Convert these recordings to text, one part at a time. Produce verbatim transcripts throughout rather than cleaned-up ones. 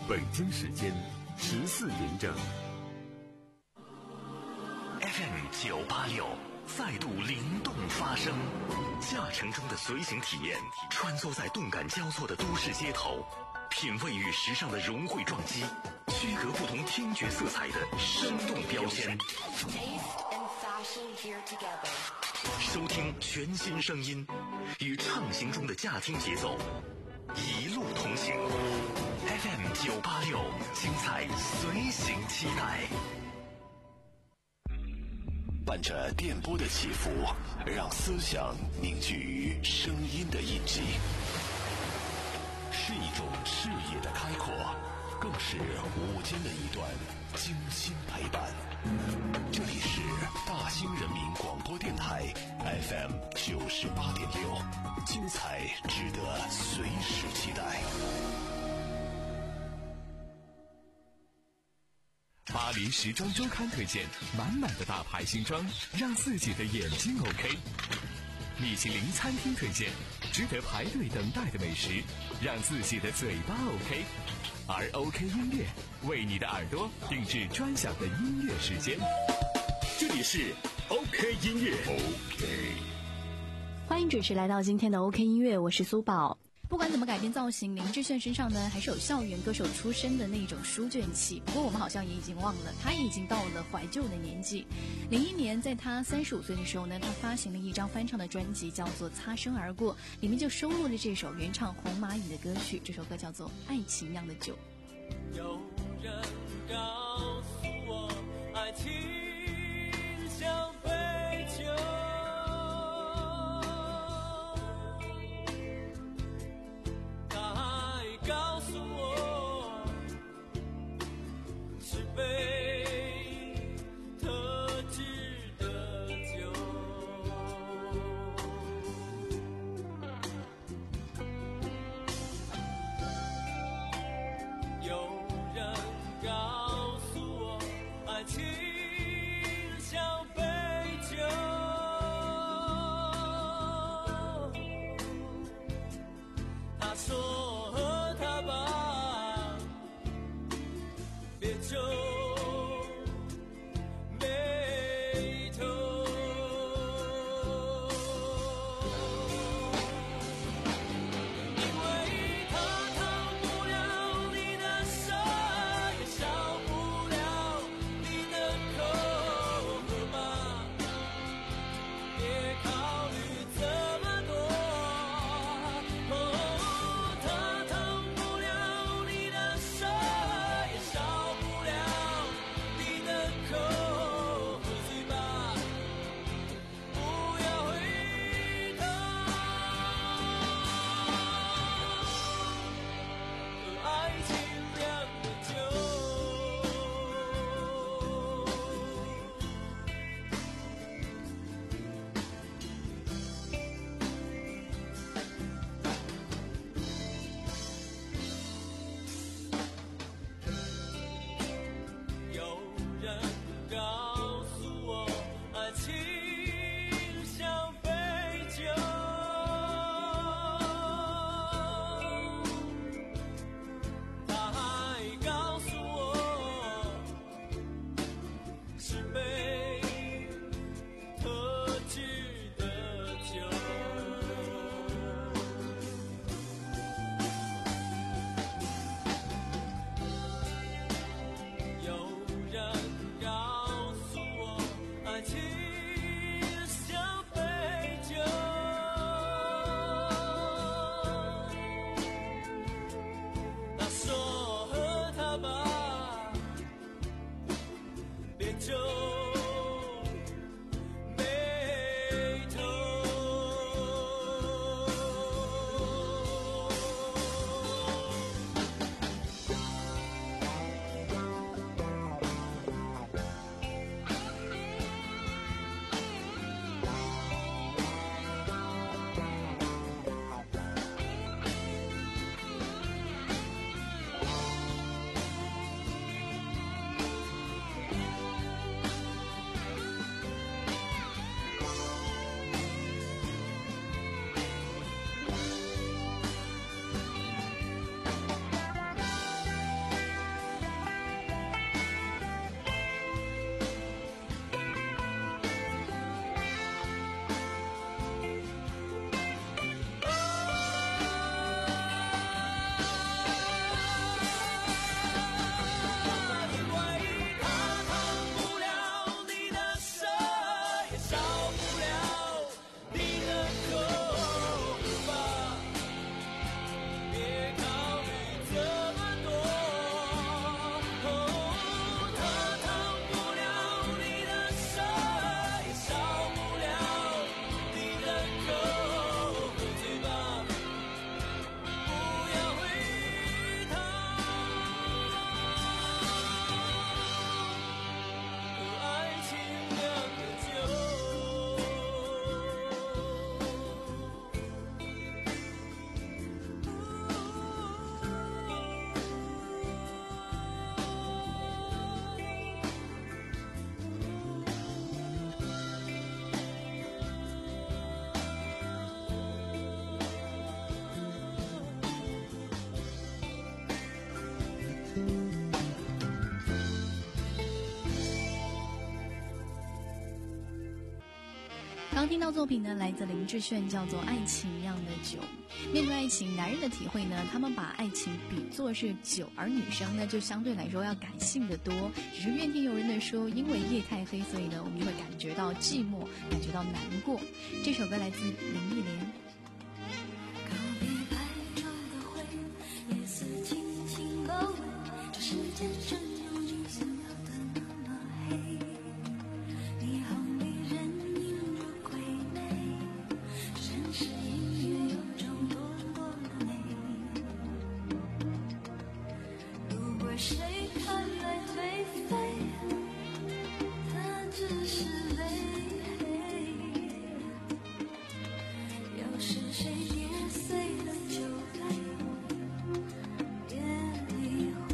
北京时间十四点整。 F M 九八六再度灵动发声，驾乘中的随行体验，穿梭在动感交错的都市街头，品味与时尚的融汇撞击，区隔不同听觉色彩的生动标签。收听全新声音，与畅行中的驾听节奏，一路同行。F M 九八六，精彩随行期待。 伴着电波的起伏，让思想凝聚于声音的印记，是一种视野的开阔，更是午间的一段精心陪伴。这里是大兴人民广播电台 F M 九十八点六，精彩值得随时期待。 巴黎时装周刊推荐满满的大牌新装，让自己的眼睛 OK。米其林餐厅推荐值得排队等待的美食，让自己的嘴巴 OK。而 OK 音乐为你的耳朵定制专享的音乐时间。这里是 OK 音乐 OK。 欢迎准时来到今天的 OK 音乐，我是苏宝。 不管怎么改变造型，林志炫身上呢还是有校园歌手出身的那种书卷气。不过我们好像也已经忘了，他也已经到了怀旧的年纪。零一年，在他三十五岁的时候呢，他发行了一张翻唱的专辑，叫做《擦身而过》，里面就收录了这首原唱红蚂蚁的歌曲。这首歌叫做《爱情酿的酒》。 有人告诉我，爱情像杯酒。杯特制的酒，有人告诉我，爱情像杯酒，他说和他吧，别就刚听到作品呢，来自林志炫，叫做《爱情一样的酒》。面对爱情，男人的体会呢，他们把爱情比作是酒，而女生呢，就相对来说要感性的多。只是怨天尤人的说，因为夜太黑，所以呢，我们就会感觉到寂寞，感觉到难过。这首歌来自林忆莲。 告别白昼的灰，夜色轻轻包围，这世界真有你想要的那么黑。霓虹里人影如鬼魅，城市音乐有种堕落的美。如果谁看来颓废，他只是累。要是谁跌碎了酒杯，别理会，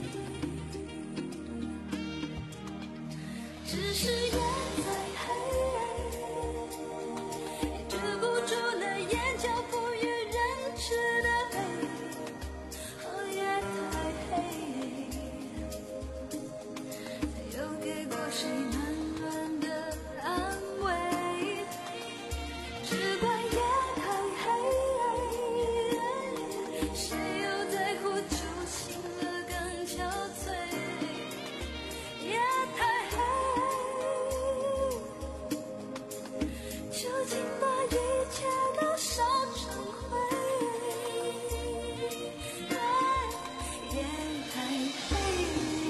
只是夜太黑，止不住那眼角不与人知的悲。哦，夜太黑，他又给过谁暖暖的安慰？只怪夜太黑，谁又在乎酒醒了更憔悴？夜太黑，究竟把一切都烧成灰。夜太黑。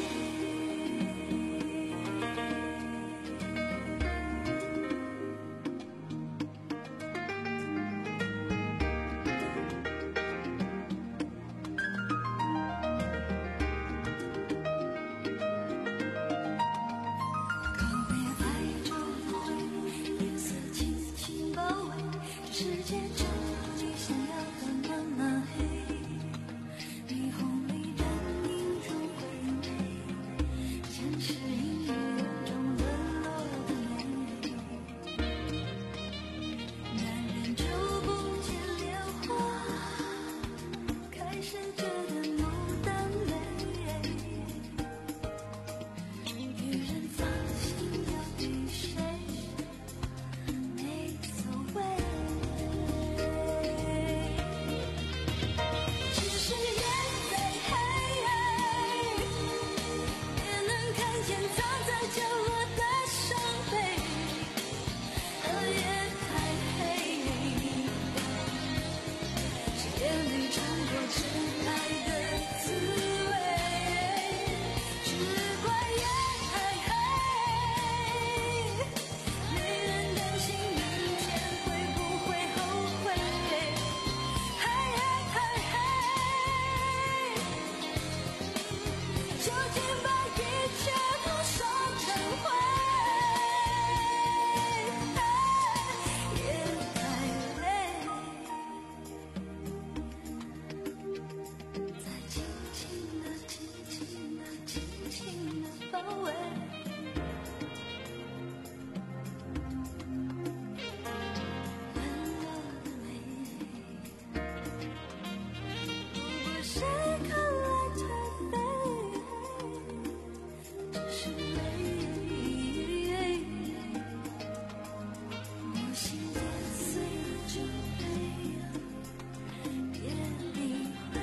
告别白昼的灰，夜色轻轻包围，这世界真有你想要的那么黑。霓虹里人影如鬼魅，城市音乐有种沦落的美。男人就不见莲花开时觉得牡丹美。女人放心要给谁没所谓，只是夜再黑，也能看见藏在角落的伤悲。哦，夜太黑，谁也没尝过真爱的滋味。只怪夜太黑，没人担心明天会不会后悔。夜太黑，究竟把一切都烧成灰。夜太累，再轻轻地、轻轻地、轻轻地包围。沦落的美，如果谁看来颓废，只是累。我心跌碎了酒杯，别理会，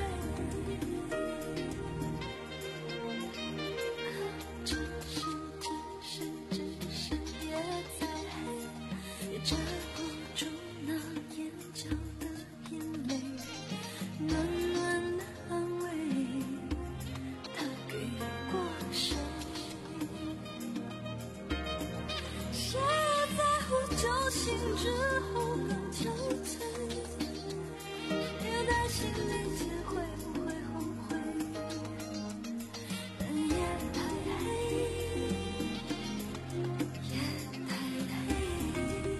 只是只是只是夜再黑，也遮不住那眼角的眼泪。暖暖的安慰，他给过谁？谁在乎酒醒之后更憔悴？谁担心明天会不会后悔？但夜太黑，夜太黑。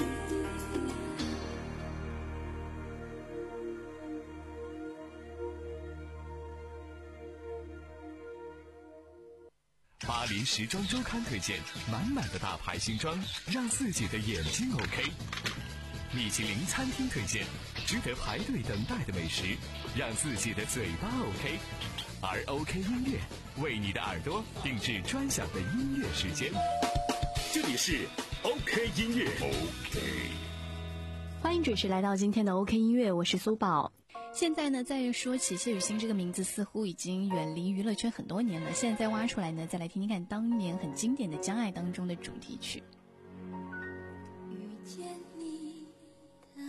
巴黎时装周刊推荐满满的大牌新装，让自己的眼睛 OK。米其林餐厅推荐值得排队等待的美食，让自己的嘴巴 OK。而 OK 音乐为你的耳朵定制专享的音乐时间。 这里是 OK 音乐 OK。 欢迎准时来到今天的 OK 音乐，我是苏宝。 现在呢，在说起谢雨欣这个名字，似乎已经远离娱乐圈很多年了。现在再挖出来呢，再来听听看当年很经典的《将爱》当中的主题曲。 遇见你的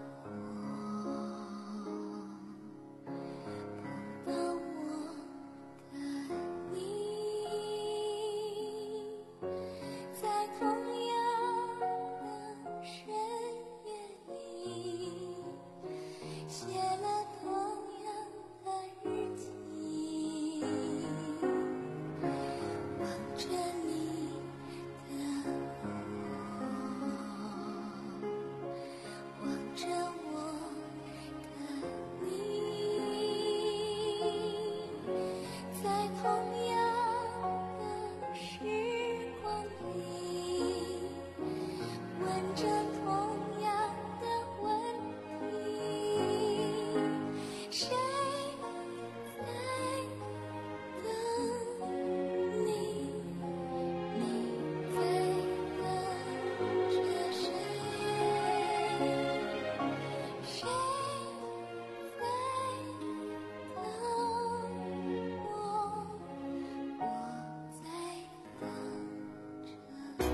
我，不帮我的你，在同样的深夜里，写了同样的日记，望着你的我，望着我的你，在同样的时光里，问着同样的问题，谁在等你？你在等着谁？谁在等我？我在等着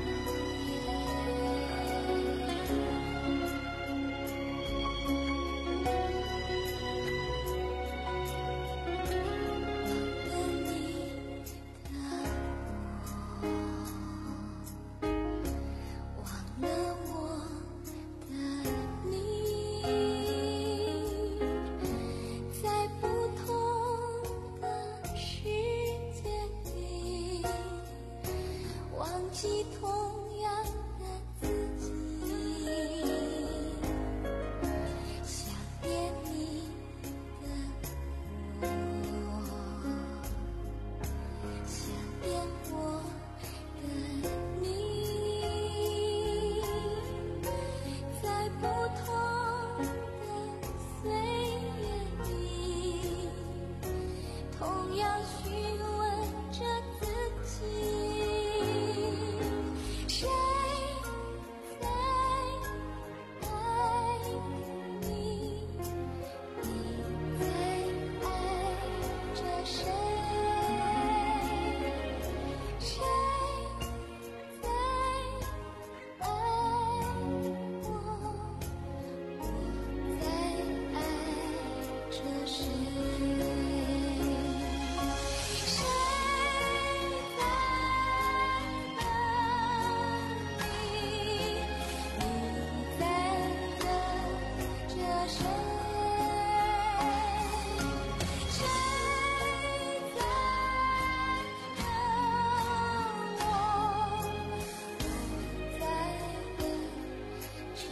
忘了我的你，在不同的世界里，忘记同样的自己，想念你的我，想念我的你，在不同的岁月里，同样询问着自己，谁在爱你？你在爱着谁？谁在爱我？我在爱着谁？谁在等你？你在等着谁？谁在等我？我在等着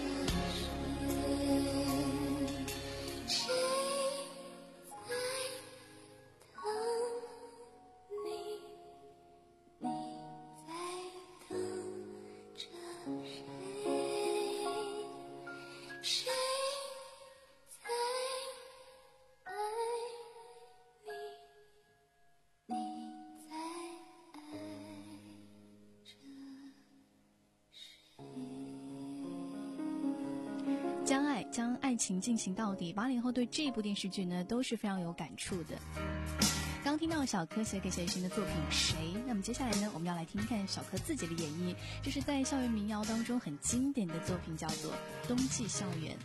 谁？谁在等你？你在等着谁？谁在爱你？你在爱着谁？ 将爱将爱情进行到底，八零后对这部电视剧呢都是非常有感触的。刚听到小柯写给谢雨欣的作品《谁》，那么接下来呢，我们要来听听看小柯自己的演绎，这是在校园民谣当中很经典的作品，叫做《冬季校园》。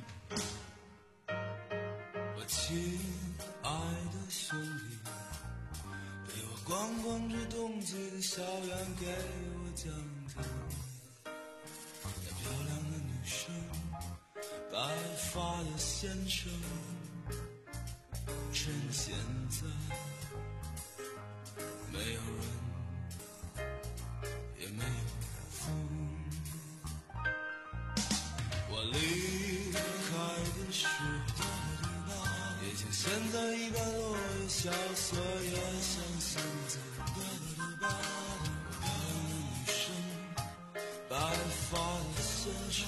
我亲爱的兄弟，陪我逛逛这冬季的校园，给我讲讲那漂亮的女生，白发的先生，趁现在没有人，也没有风。我离开的时候，也像现在一般落叶萧瑟，也像现在。我漂亮的女生，白发的先生，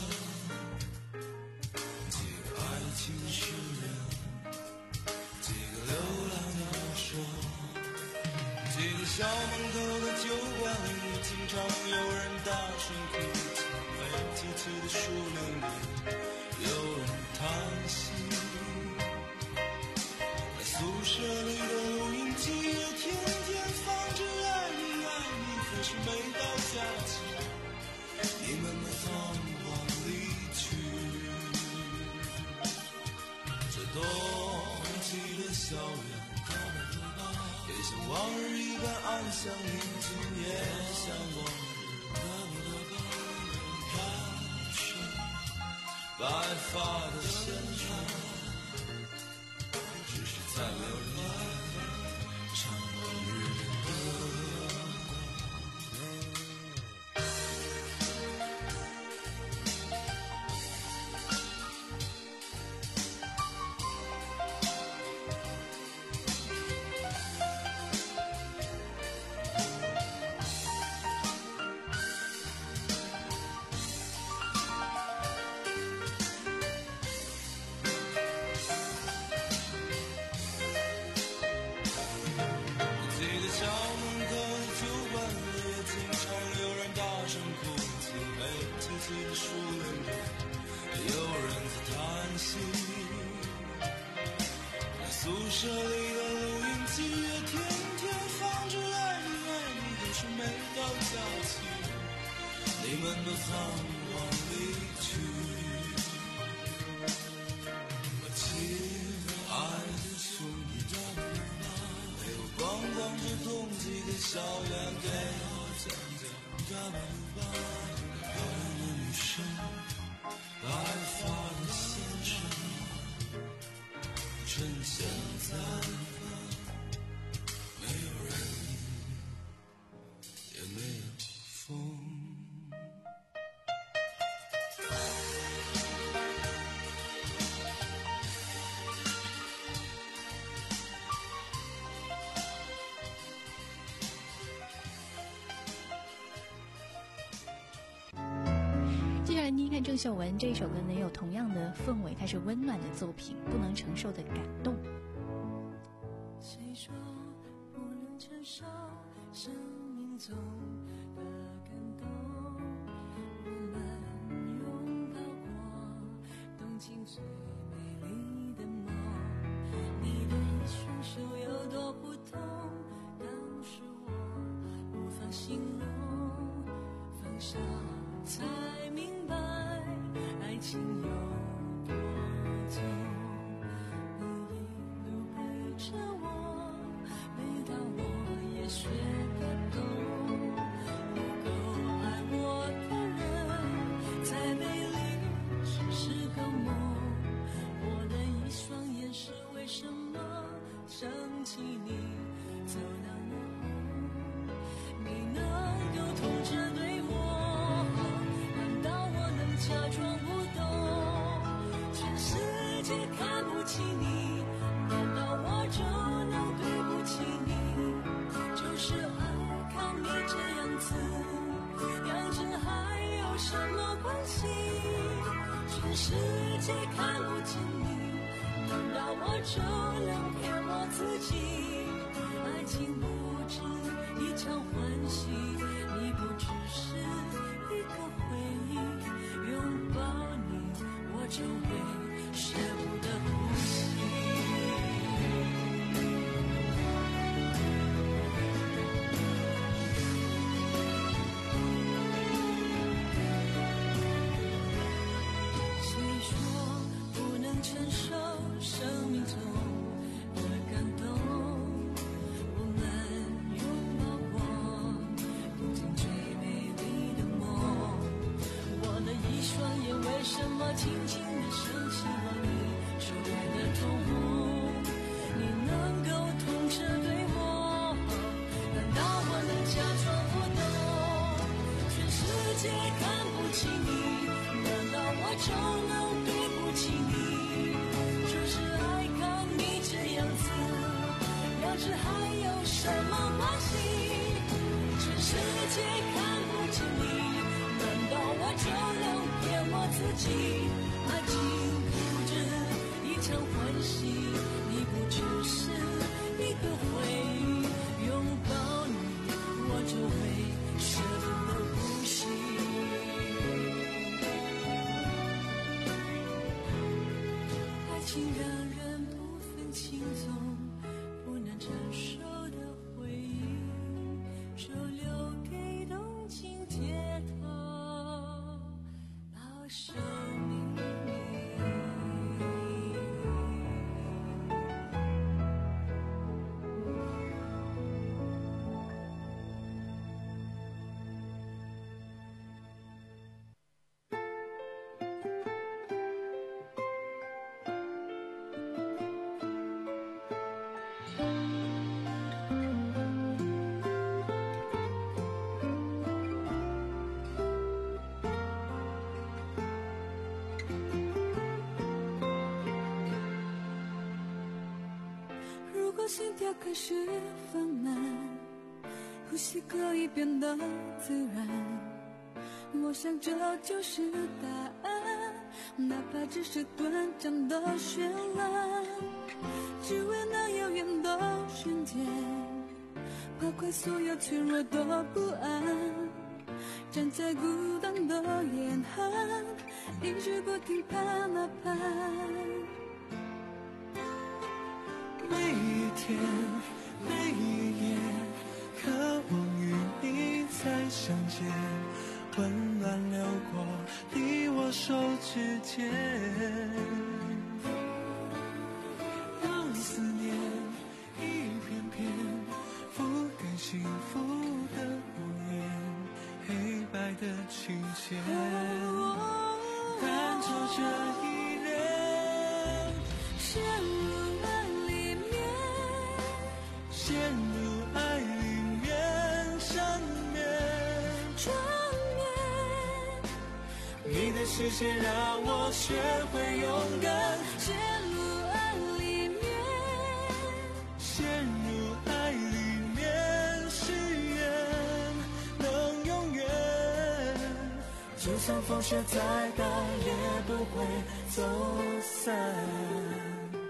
几个爱情诗人，几个流浪的鸟兽，几个小门口的酒馆里，经常有人大声哭泣，被梯次的树林里有人叹息。在宿舍里的录音机也天天放着爱你爱你，可是每到假期，你们都仓皇离去。这冬季的校园也像往日一般安详宁静，也像往日看水白发的先生，只是再没有人唱往日的歌。宿舍里的录音机也天天放着爱你爱你，可是每到假期，你们都仓皇离去。我亲爱的兄弟，没有光光这冬季的校园，给我讲讲漂亮的女生，白发的先生。趁现在没有人，也没有风。 接下来听一看郑秀文这一首歌呢，也有同样的氛围，它是温暖的作品，不能承受的感动。 谁说不能承受生命中的感动？我们拥抱过冬季最美丽的梦，你的一双手有多不同，当时我无法形容，放下才明白爱情有多痛。你一路陪着我，每当我也学得懂，不够爱我的人再美丽只是个梦。我的一双眼是为什么想起你走到那后，你能够痛着对我，假装不懂，全世界看不起你，难道我就能对不起你？就是爱看你这样子，样子还有什么关系？全世界看不起你，难道我就能骗我自己？爱情不止一场欢喜，你不只是一个回忆。拥抱你，我就会舍不得呼吸。谁说不能承受生命中的感动？我们拥抱过冬天最美丽的梦。我的一双眼为什么轻轻地升起了你手边的瞳孔？你能够痛着对我，难道我能假装不懂？全世界看不起你，难道我就能对不起你？就是爱看情让人不分轻重，不难承受的回忆，就留给动情街头老生命里。心跳开始放慢，呼吸可以变得自然，我想这就是答案，哪怕只是短暂的绚烂，只为那遥远的瞬间抛开所有脆弱的不安，站在孤单的严寒，一直不停盼啊盼。 每一天，每一夜，渴望与你再相见，温暖流过你我手指间，让思念一片片覆盖幸福的屋檐，黑白的琴弦，弹奏着一人陷入爱里面， 陷入爱里面，缠绵缠绵， 你的视线让我学会勇敢， 陷入爱里面， 陷入爱里面，誓言能永远，就算风雪再大也不会走散。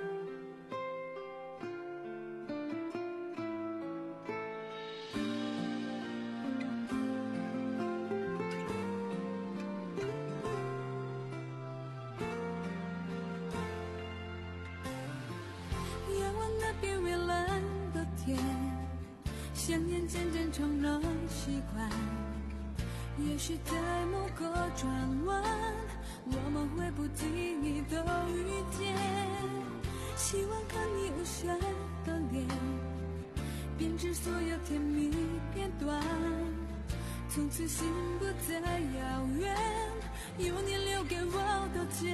想念渐渐成了习惯，也许在某个转弯，我们会不经意都遇见。希望看你无瑕的脸，编织所有甜蜜片段，从此心不再遥远，有你留给我的茧。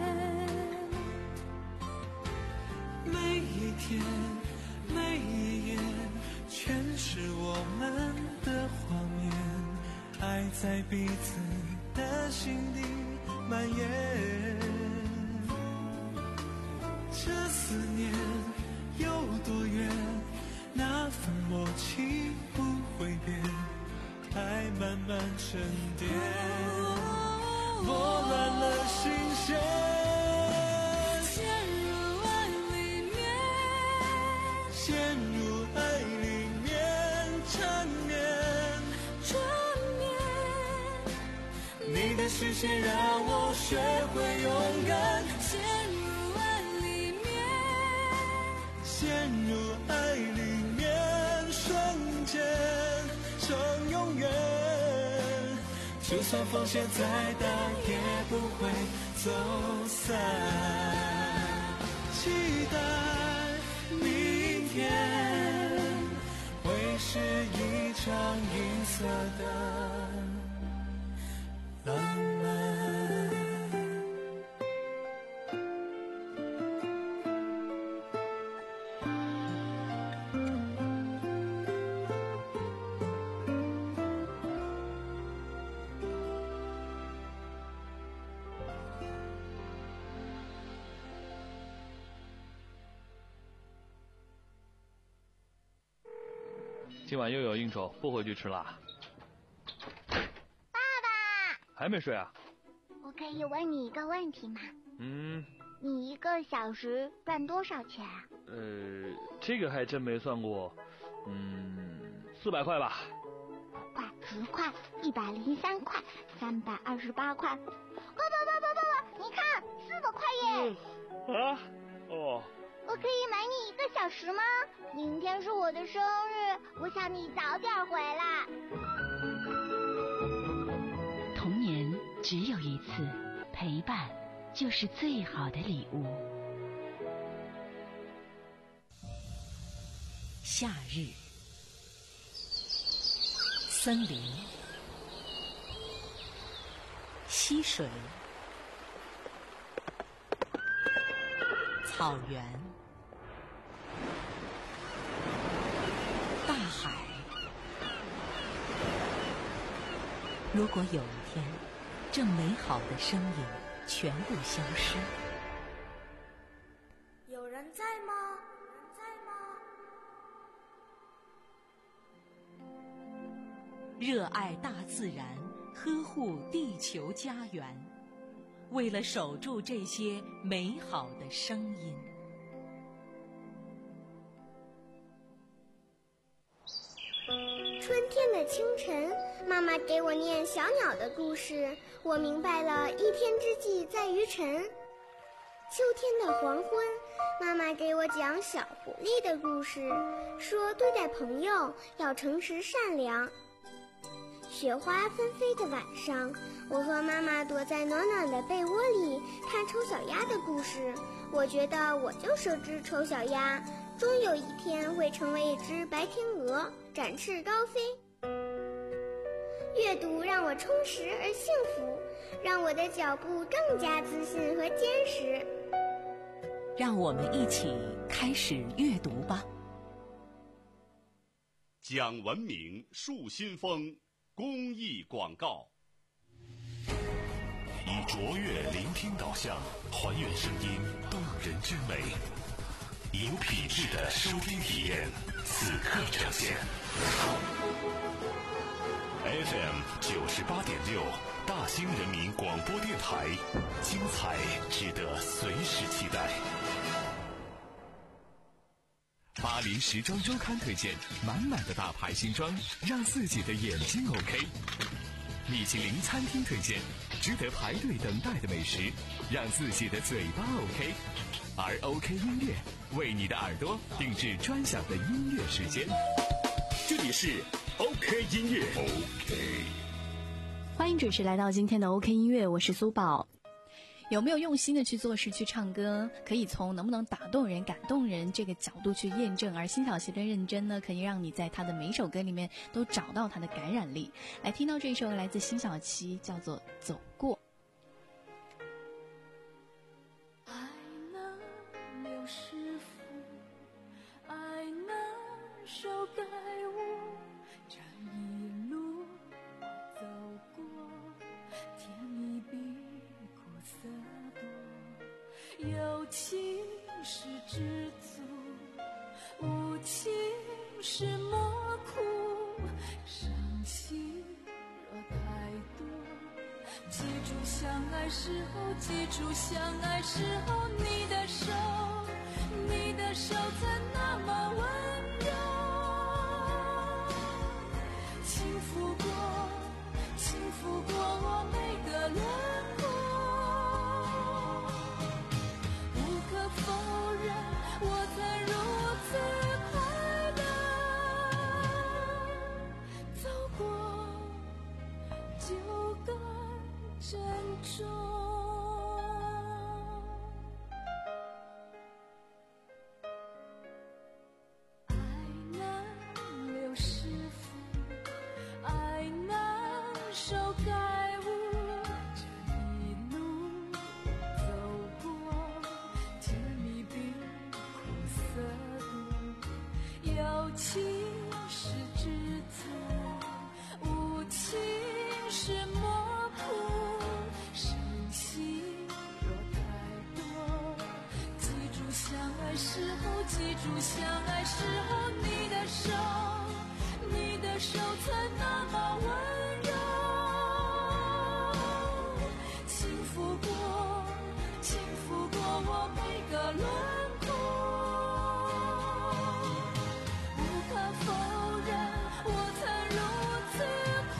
每一天，每一夜，全是我们的画面，爱在彼此的心底蔓延。这思念有多远，那份默契不会变，爱慢慢沉淀，拨乱了心弦。陷入爱里面，缠绵缠绵， 你的视线让我学会勇敢， 陷入爱里面， 陷入爱里面，瞬间成永远，就算风险再大也不会走散，期待明天会是一场银色的浪漫。 今晚又有应酬，不回去吃啦。 爸爸， 还没睡啊？ 我可以问你一个问题吗？ 嗯。 你一个小时赚多少钱啊？ 呃，这个还真没算过。嗯，四百块吧。 块、十块、一百零三块、三百二十八块。爸爸爸爸爸爸，你看，四百块耶！ 嗯啊，哦。 我可以买你一个小时吗？明天是我的生日，我想你早点回来。 童年只有一次，陪伴就是最好的礼物。夏日，森林，溪水，草原，大海。如果有一天，这美好的声音全部消失， 有人在吗？有人在吗？ 热爱大自然，呵护地球家园，为了守住这些美好的声音。 春天的清晨，妈妈给我念小鸟的故事，我明白了一天之计在于晨。秋天的黄昏，妈妈给我讲小狐狸的故事，说对待朋友要诚实善良。雪花纷飞的晚上，我和妈妈躲在暖暖的被窝里看丑小鸭的故事，我觉得我就是只丑小鸭，终有一天会成为一只白天鹅，展翅高飞。阅读让我充实而幸福，让我的脚步更加自信和坚实。 让我们一起开始阅读吧。 讲文明树新风公益广告。 以卓越聆听导向，还原声音动人之美，以有品质的收听体验，此刻呈现。F M 九十八点六，大兴人民广播电台，精彩值得随时期待。 巴黎时装周刊推荐满满的大牌新装，让自己的眼睛 OK。米其林餐厅推荐值得排队等待的美食，让自己的嘴巴 OK。而 OK 音乐为你的耳朵定制专享的音乐时间。 这里是 OK 音乐 OK。 欢迎准时来到今天的 OK 音乐，我是苏宝。 有没有用心的去做事去唱歌，可以从能不能打动人感动人这个角度去验证，而辛晓琪的认真呢，可以让你在她的每首歌里面都找到她的感染力。来听到这一首来自辛晓琪，叫做走过。 爱能留是福，爱能手改物，这一路我走过，甜蜜比苦涩多，有情是知足，无情是莫苦，伤心若太多，记住相爱时候，记住相爱时候，你的手，你的手曾那么温柔，轻抚过，轻抚过我每个轮廓，无可否认，我曾如此快乐，走过就该珍重。爱能留是福，爱能手改物，这一路走过，甜蜜比苦涩多，有情是知足，无情是莫苦，伤心若太多，记住相爱时候，记住相爱时候，你的手，你的手曾那么温柔，轻抚过，轻抚过我每个轮廓，无可否认，我曾如此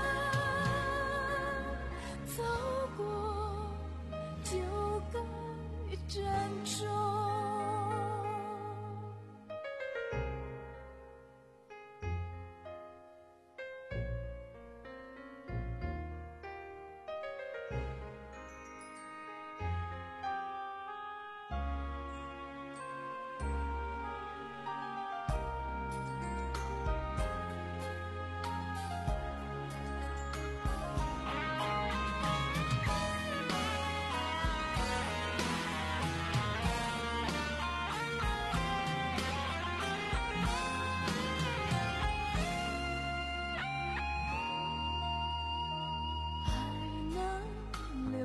快乐，走过就该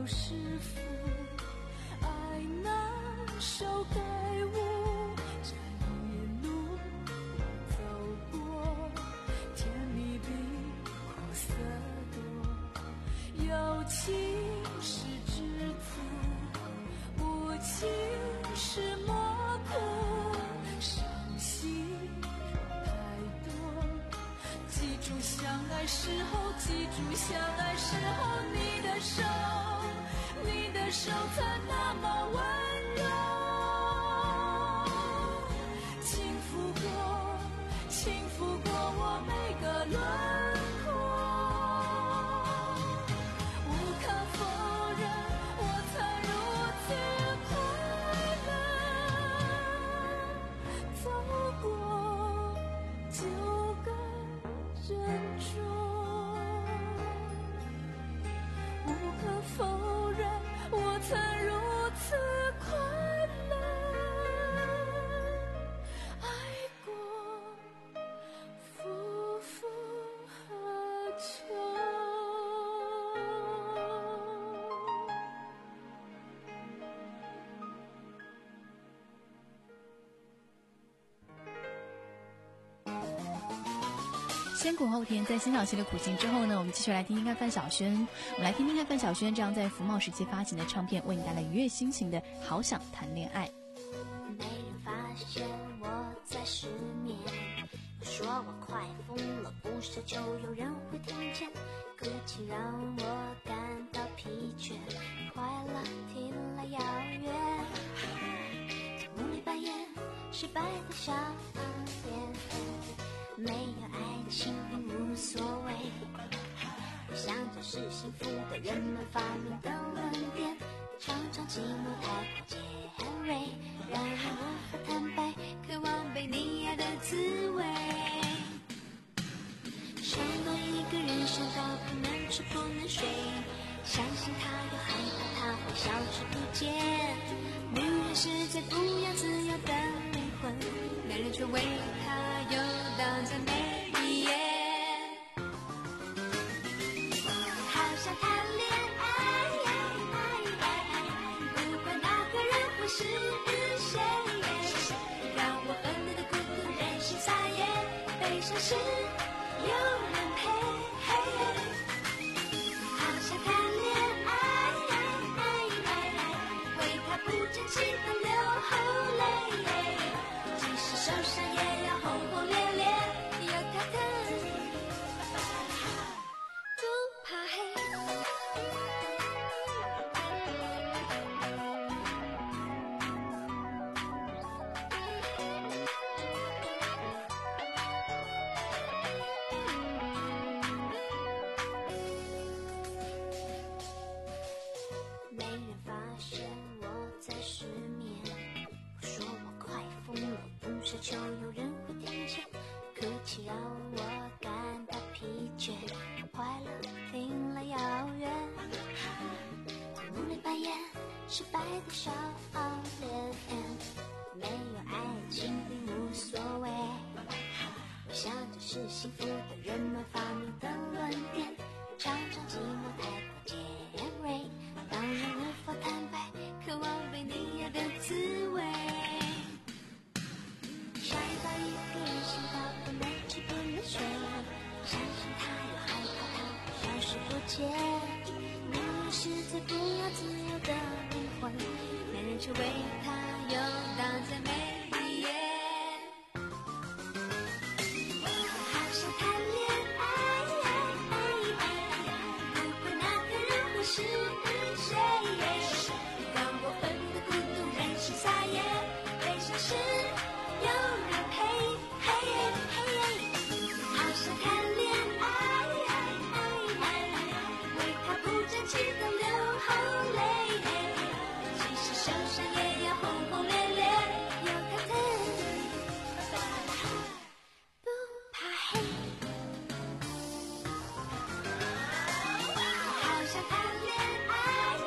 有师傅，爱难受该悟，这一路走过，甜蜜比苦涩多，有情是栀子，无情是蘑菇，伤心太多，记住相爱时候，记住相爱时候，你的手，你的手才那么温柔，轻抚过，轻抚过我每个轮廓，无可否认，我曾如此快乐，走过就该珍重。无可否认，我曾如此快乐，爱过夫复何求。 先苦后甜，在辛晓琪的苦心之后呢，我们继续来听听看范晓萱。我们来听听看范晓萱这样在福茂时期发行的唱片，为你带来愉悦心情的《好想谈恋爱》。 没人发现我在失眠，说我快疯了，不奢求有人会听见，歌曲让我感到疲倦，快乐听了遥远，梦里扮演失败的小脸，没有爱情并无所谓，想着是幸福的人们发明的论点，常常寂寞太过尖锐，让人无法坦白，渴望被你爱的滋味，想到一个人想到不能吃不能睡，相信他又害怕他会消失不见，女人是最不要自由的灵魂，男人却为她游荡在每一夜，好想谈恋爱，不管那个人会是谁，让我和你的孤独任性撒野，悲伤时有人陪，好想谈恋爱，为他不争气的流后泪，即使受伤也要轰轰烈烈，有他的不怕黑。没人发现我在失眠，我说我快疯了，不奢求有人会听见，哭泣让我感到疲倦，快乐听了遥远，梦里扮演失败的小脸，没有爱情并无所谓，我想这是幸福的人们发明的论点，常常寂寞太过尖锐，让人无法坦白，渴望被你爱的滋味，想到一个人想到不能吃不能睡，相信他又害怕他会消失不见，女人是最不要自由的灵魂，男人却为她游荡在每一夜，好想谈恋爱，不管那个人会是谁，让我和你的孤独任性撒野，悲伤时有人陪，好想谈恋爱，为他不争气的流后泪，即使受伤也要轰轰烈烈，有他的不怕黑。好想谈恋爱，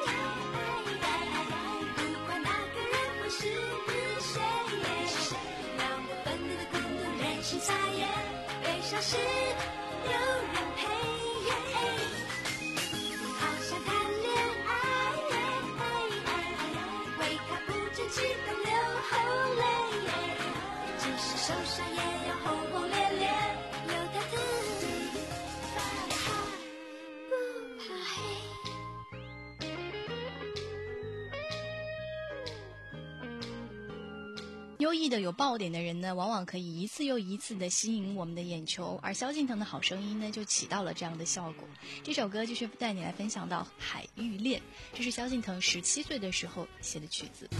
不管那个人会是谁，让我和你的孤独任性撒野，悲伤时有人陪，好想谈恋爱， 上也要轰轰烈烈，有他的不怕黑。 优异的有爆点的人呢，往往可以一次又一次的吸引我们的眼球，而萧敬腾的好声音呢，就起到了这样的效果。这首歌就是带你来分享到《海芋恋》，这是萧敬腾十七岁的时候写的曲子。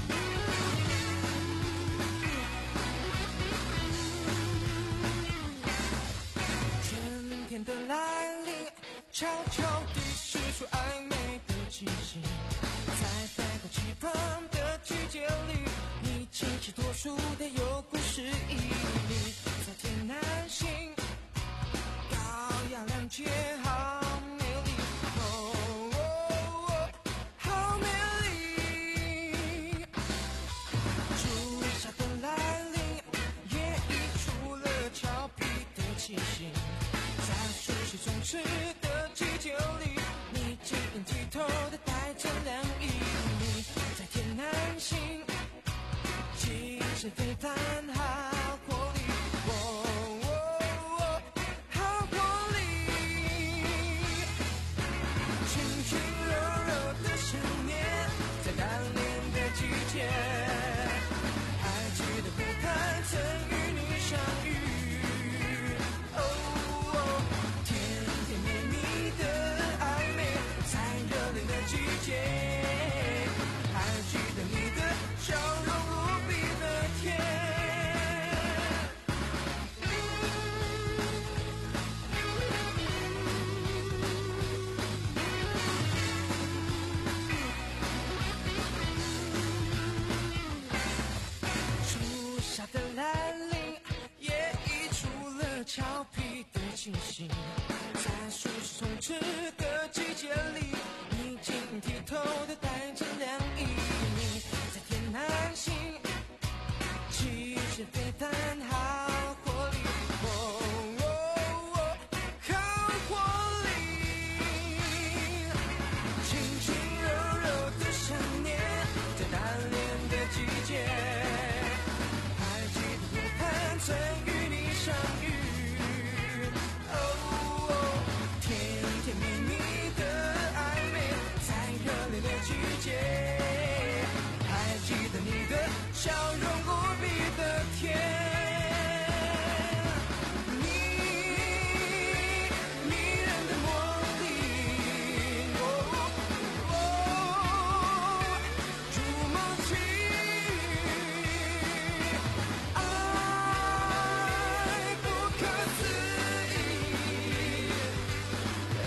春天的来临，悄悄地释出暧昧的气息，在百花齐放的季节里，你清奇脱俗的有故事意义，在天南星，高雅亮洁好美丽，哦哦哦，好美丽。初夏的来临，也溢出了俏皮的气息，在熟悉充斥的季节里，你晶莹剔透的带着凉意，在天南星，精神非凡好活力，哦哦哦，好活力，轻轻柔柔的想念，在单恋的季节，还记得不太曾与你相遇，哦哦，甜甜蜜蜜的暧昧，在热恋的季节，还记得你的笑容无比的甜。初夏的来临，也溢出了俏皮的气息，在熟悉充斥的季节里，你晶莹剔透的带着凉意，在天南星，气势非凡好活力，哦哦哦，好活力，轻轻柔柔的想念，在单恋的季节，还记得不盼曾与你相遇，哦哦，甜甜蜜蜜的暧昧，在热恋的季节，还记得你的笑容无比的甜。你迷人的魔力，哦哦，筑梦起，爱不可思议，哦，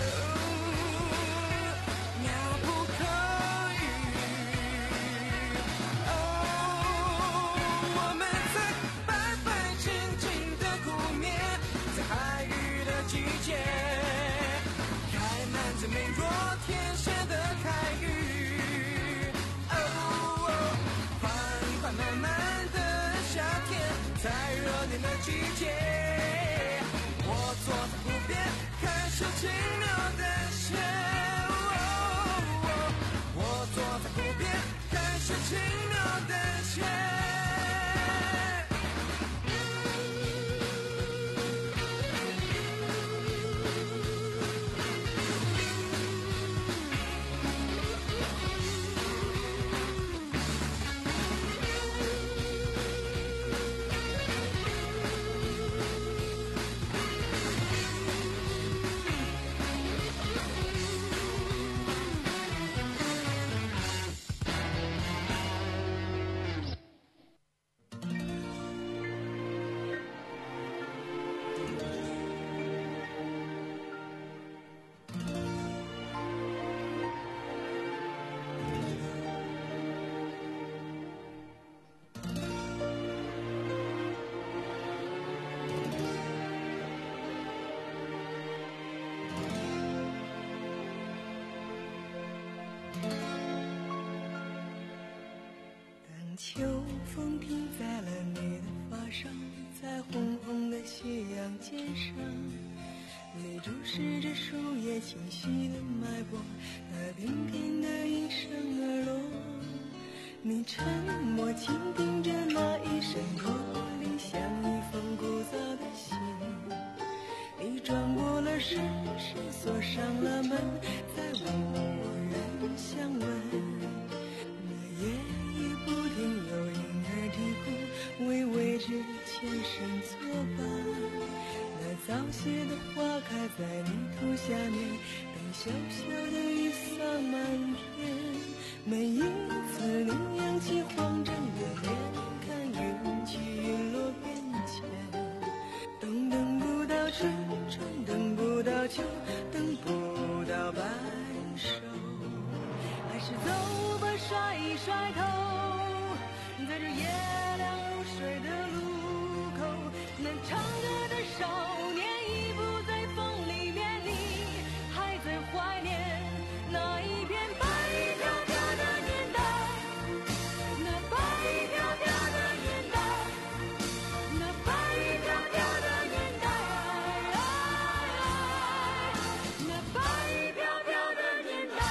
妙不可语，哦，我们在白白净净的湖面，在海域的季节，开满着美若天仙的海域，哦哦，缓缓慢慢的夏天，在热恋的季节，我坐在湖边，看手轻描淡写，哦哦，我坐在湖边，看手轻描淡写。 秋风停在了你的发上，在红红的斜阳肩上，你注视着树叶清晰的脉搏，那点点的应声而落。你沉默倾听着那一声落，你里像一封古早的信，你转过了身，是锁上了门，再无人相问。那夜也不停有婴儿啼哭，为未知的前生作伴。那早谢的花开在泥土下面，等小小的雨洒满天。每一次你扬起慌张的脸，看云起云落变迁。等等不到春，春等不到秋，等不到白首，还是走吧，甩一甩头，在这夜凉如水的路口，那唱歌的少年已不在风里面，你还在怀念那一片白飘飘的年代，那白飘飘的年代，那白飘飘的年代，那白飘飘的年代。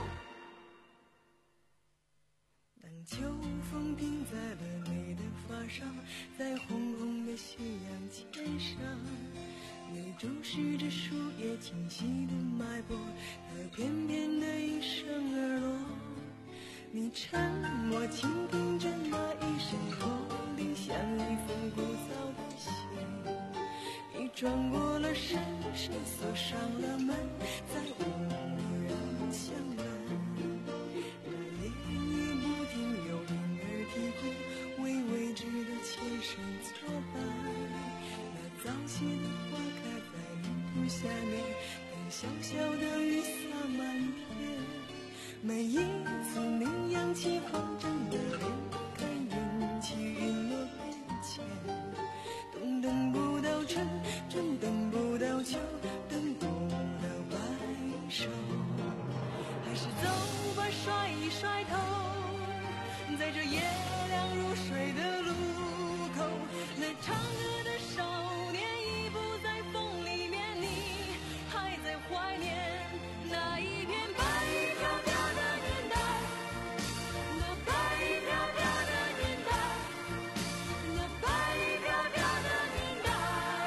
当秋风停在了你的发上，在红红的夕阳肩上，你注视着树叶清晰的脉搏，它翩翩的应声而落。你沉默倾听着那一声驼铃，像一封古早的信。你转过了身，是锁上了门，再无人相问。那夜也不停有婴儿啼哭，为未知的前生作伴。那早谢的花开在泥土下面，等小小的雨洒满天。每一次你扬起慌张的脸，看云起云落变迁。冬等不到春，春等不到秋，等不到白首，还是走吧，甩一甩头，在这夜凉如水的路口，那唱歌的少年已不在风里面，你还在怀念那一片白飘飘的年代，那白飘飘的年代，那白飘飘的年代，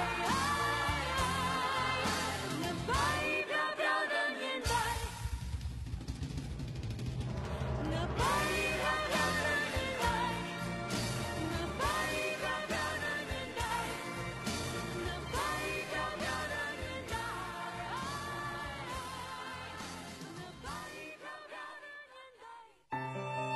那白飘飘的年代，那白飘飘的年代，那白飘飘的年代，那白飘飘的年代，那白飘飘的年代。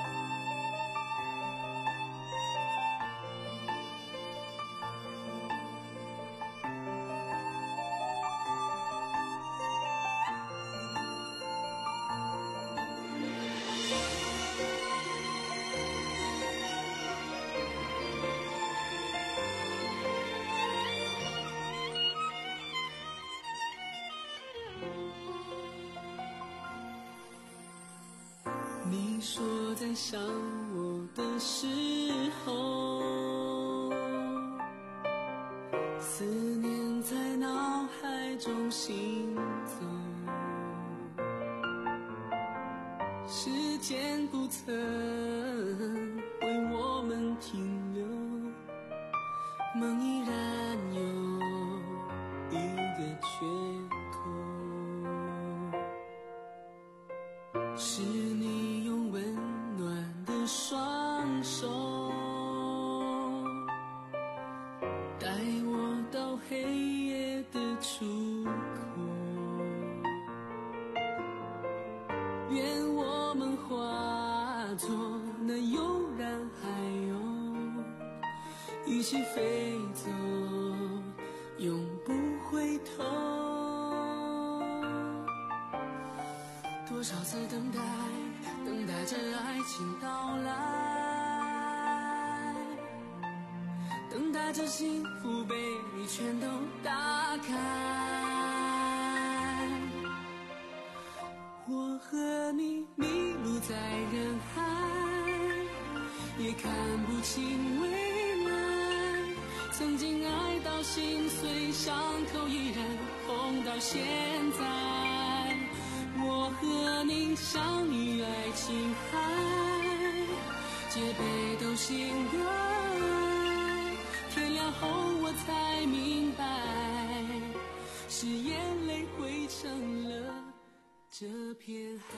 你说在想我的时候，思念在脑海中行走，时间不曾为我们停留，梦依然有一个缺口，是你用温暖的双手带我到黑夜的出口，愿我们化作那悠然海鸥，一起飞走，永不回头。多少次等待，等待着爱情到来，等待着幸福被全都打开。我和你迷路在人海，也看不清未来。曾经爱到心碎，伤口依然痛到现在。我和你相遇爱琴海，戒备都心爱，天亮后我才明白，是眼泪汇成了这片海。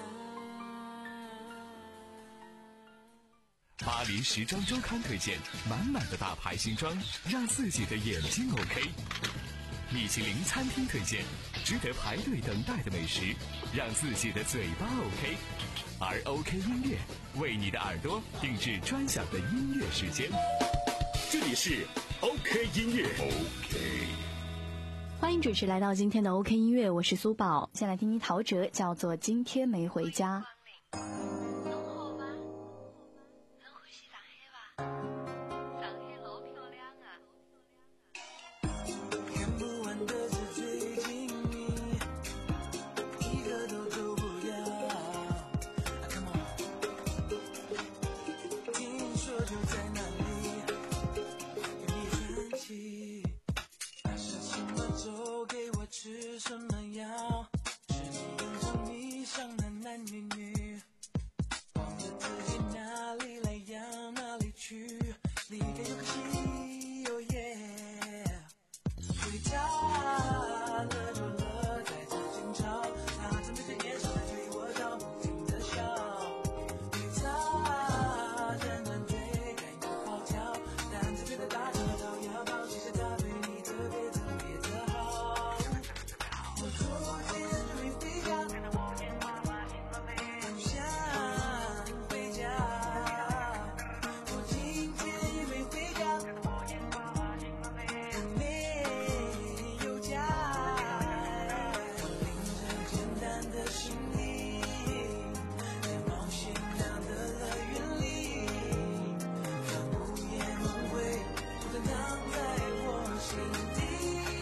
巴黎时装周刊推荐满满的大牌新装，让自己的眼睛 OK。米其林餐厅推荐值得排队等待的美食，让自己的嘴巴 OK。而 OK 音乐为你的耳朵定制专享的音乐时间。 这里是 OK 音乐 OK。 欢迎准时来到今天的 OK 音乐，我是苏宝。先来听听陶喆，叫做今天没回家。 吃什么药？是你用着迷上的男女女，忘了自己哪里来呀哪里去，离开又可惜哦耶，回家了就了，在这今朝，他正对着眼神来对我笑，不停的笑，对他仍然对感有好跳，但这边的大车都要跑，其实他对你特别特别的好。我昨天就没回家，不想回家。我今天也没回家，没有家。我拎着简单的行李，在冒险样的乐园里，让午夜梦回，不断躺在我心底。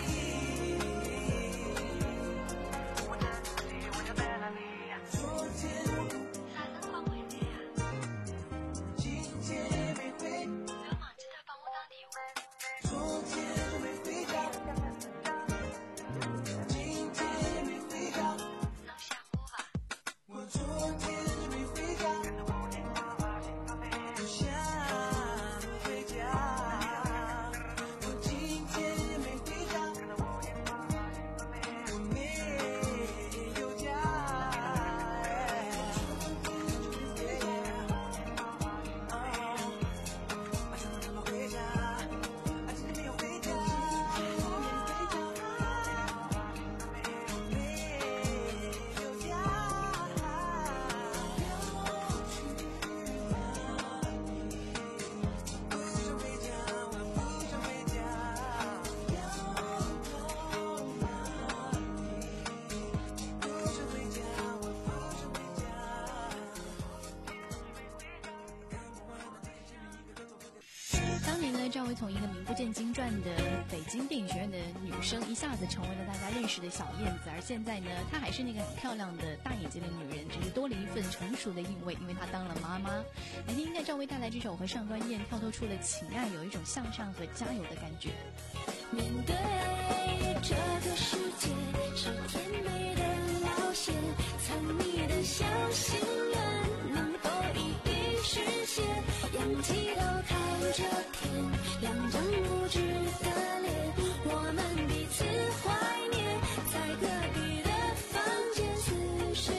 赵薇从一个名不见经传的北京电影学院的女生，一下子成为了大家认识的小燕子。而现在呢，她还是那个很漂亮的大眼睛的女人，只是多了一份成熟的韵味，因为她当了妈妈。来听一下赵薇带来这首和上官燕跳脱出了情爱，有一种向上和加油的感觉。 面对这个世界是甜美的冒险，藏匿的小心愿能否一一实现？仰起头看着天，两张不知的脸，我们彼此怀念，在隔壁的房间似水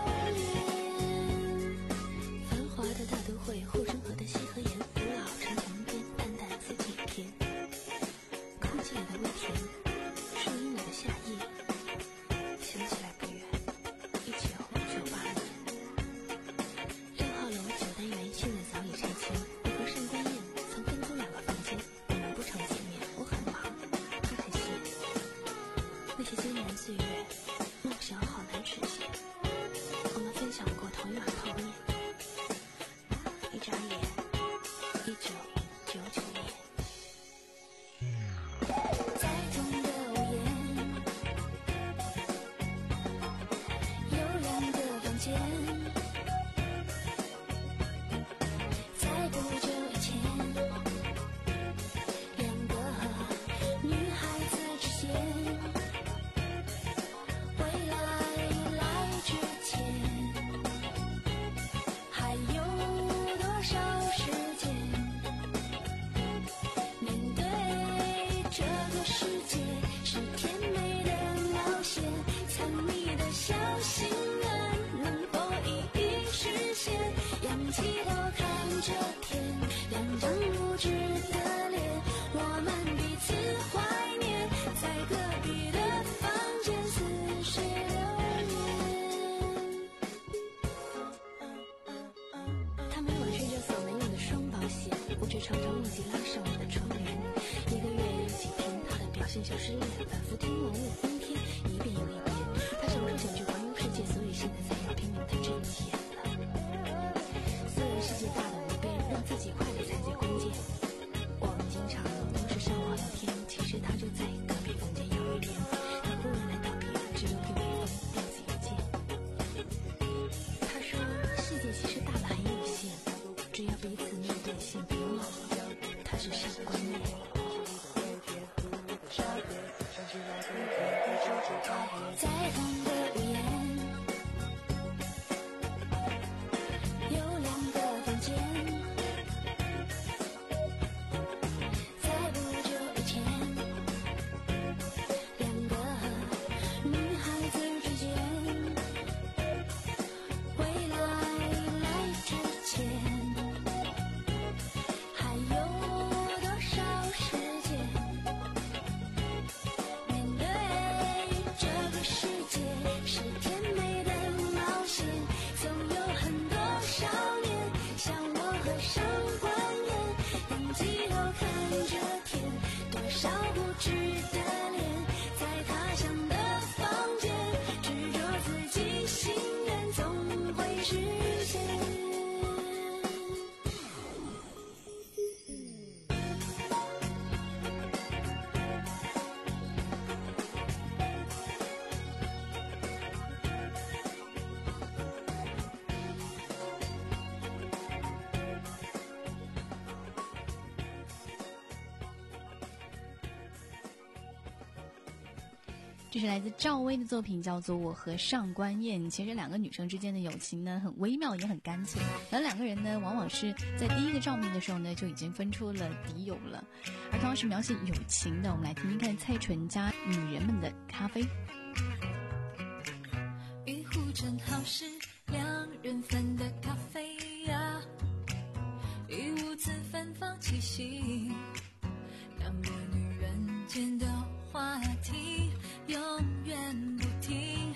流年。繁华的大都会，护城河的西和盐，古老城墙边，淡淡四季天，空气里的味甜，树荫里的夏夜，想起来不远，一九九八年，六号楼九单元现在早已拆迁。我和上官燕曾分租两个房间，我们不常见面，我很忙，他很闲。那些艰难岁月，梦想好难实现。我们分享过同一碗泡面，一眨眼，一九九九年。在同的屋檐，有两个房间。在不久以前，两个女孩子之间， 世界是甜美的冒险，藏你的小心愿，能否一一实现？仰起头看着天，两张无知的脸，我们彼此怀念，在隔壁的房间似水流年。他每晚睡着锁门用的双保险，我却常常忘记拉上我的窗帘。一个月有几天，他的表现像失恋，反复听完我翻篇，一遍又一遍。他想说想去环游世界，所以现在才要拼命的挣钱了。虽然世界大的无边，让自己快乐才最关键。我们经常都是上网聊天，其实他就在隔壁房间有一天，他忽然来道别，只留给我一封电子邮件。他说世界其实大的很有限，只要彼此面对心，别忘了他是上官燕。在同个屋檐，有两个房间，在不久以前，两个女孩子之间，未来来之前，还有多少时间？面对这个世界是甜美的冒险，总有很多少年像我和上官燕，仰起头看着天，多少不知的脸，在他乡的房间，执着自己心愿，总会实现。 这是来自赵薇的作品，叫做《我和上官燕》。其实两个女生之间的友情呢，很微妙也很干脆。而两个人呢，往往是在第一个照面的时候呢，就已经分出了敌友了。而同样是描写友情的，我们来听听看蔡淳佳《女人们的咖啡》。 一壶正好是两人份的咖啡呀，一屋子芬芳气息，两个女人间的话题永远不停。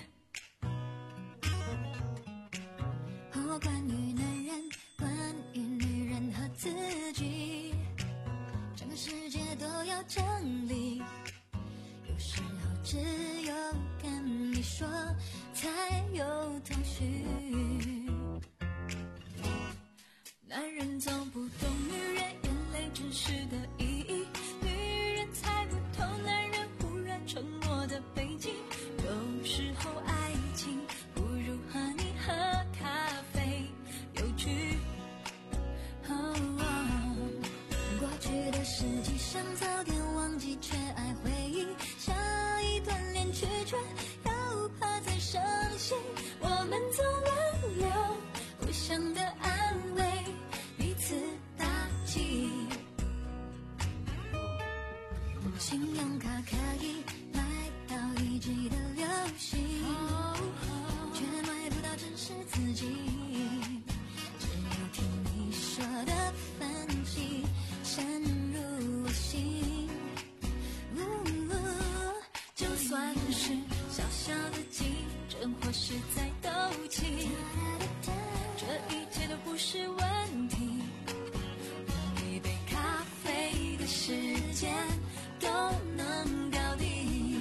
哦，关于男人，关于女人和自己，整个世界都要整理。有时候只有跟你说才有头绪。男人总不懂女人眼泪真实的意义，女人猜不透男人忽然沉默的背景。有时候爱情不如和你喝咖啡有趣。哦哦，过去的事迹想早点忘记，却爱回忆下一段恋曲，却又怕再伤心。我们总轮流互相的安慰，彼此打气。信用卡可以买到一季的流行，却买不到真实自己。只有听你说的分析深入我心。就算是小小的竞争或是在斗气，这一切都不是问题。一杯咖啡的时间都能搞定。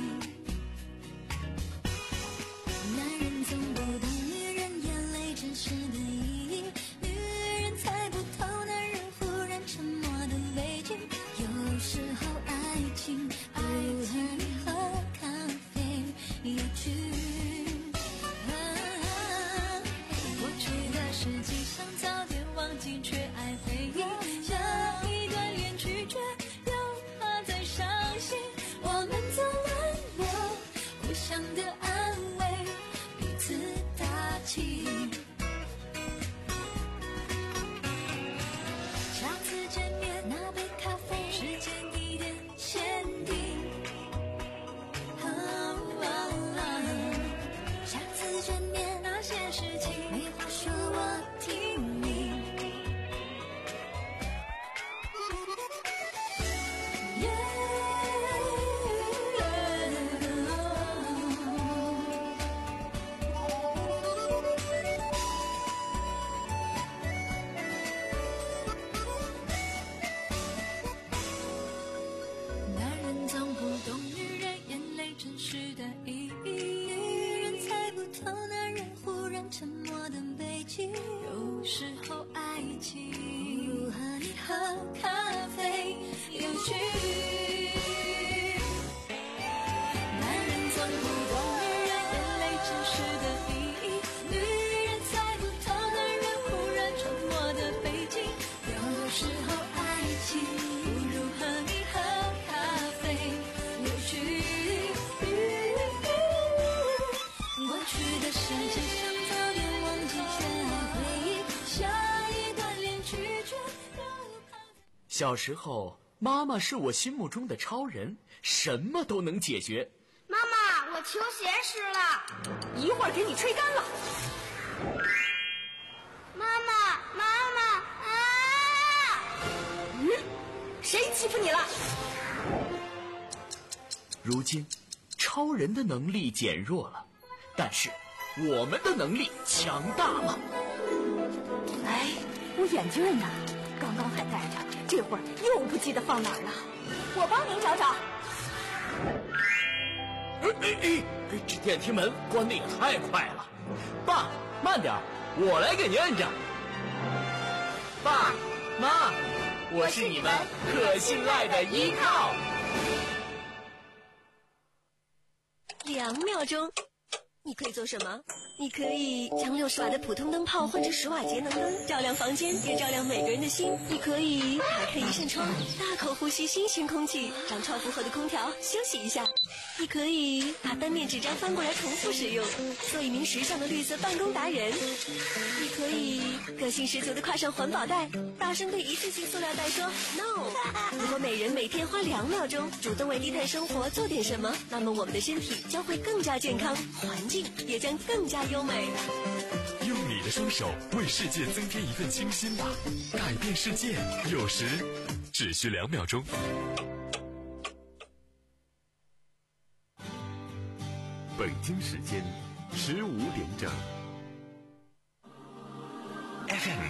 男人总不懂女人眼泪真实的意义，女人猜不透男人忽然沉默的背景。有时候爱情不如和你喝咖啡有趣。啊，过去的事迹想早点忘小时候，妈妈是我心目中的超人，什么都能解决。 妈妈，我球鞋湿了， 一会儿给你吹干了。 妈妈，妈妈啊！ 嗯，谁欺负你了？ 如今，超人的能力减弱了，但是我们的能力强大了。 哎，我眼镜呢？刚刚还戴着，这会儿又不记得放哪儿了。我帮您找找。 哎哎哎！这电梯门关得也太快了。爸，慢点，我来给您摁着。爸妈，我是你们可信赖的依靠。 两秒钟，你可以做什么？你可以将六十瓦的普通灯泡换成十瓦节能灯，照亮房间，也照亮每个人的心。你可以打开一扇窗，大口呼吸新鲜空气，让超负荷的空调休息一下。你可以把单面纸张翻过来重复使用，做一名时尚的绿色办公达人。你可以个性十足的挎上环保袋，大声对一次性塑料袋说 no。如果每人每天花两秒钟主动为低碳生活做点什么，那么我们的身体将会更加健康，环境也将更加优美。 用你的双手为世界增添一份清新吧，改变世界有时只需两秒钟。 北京时间十五点整。F M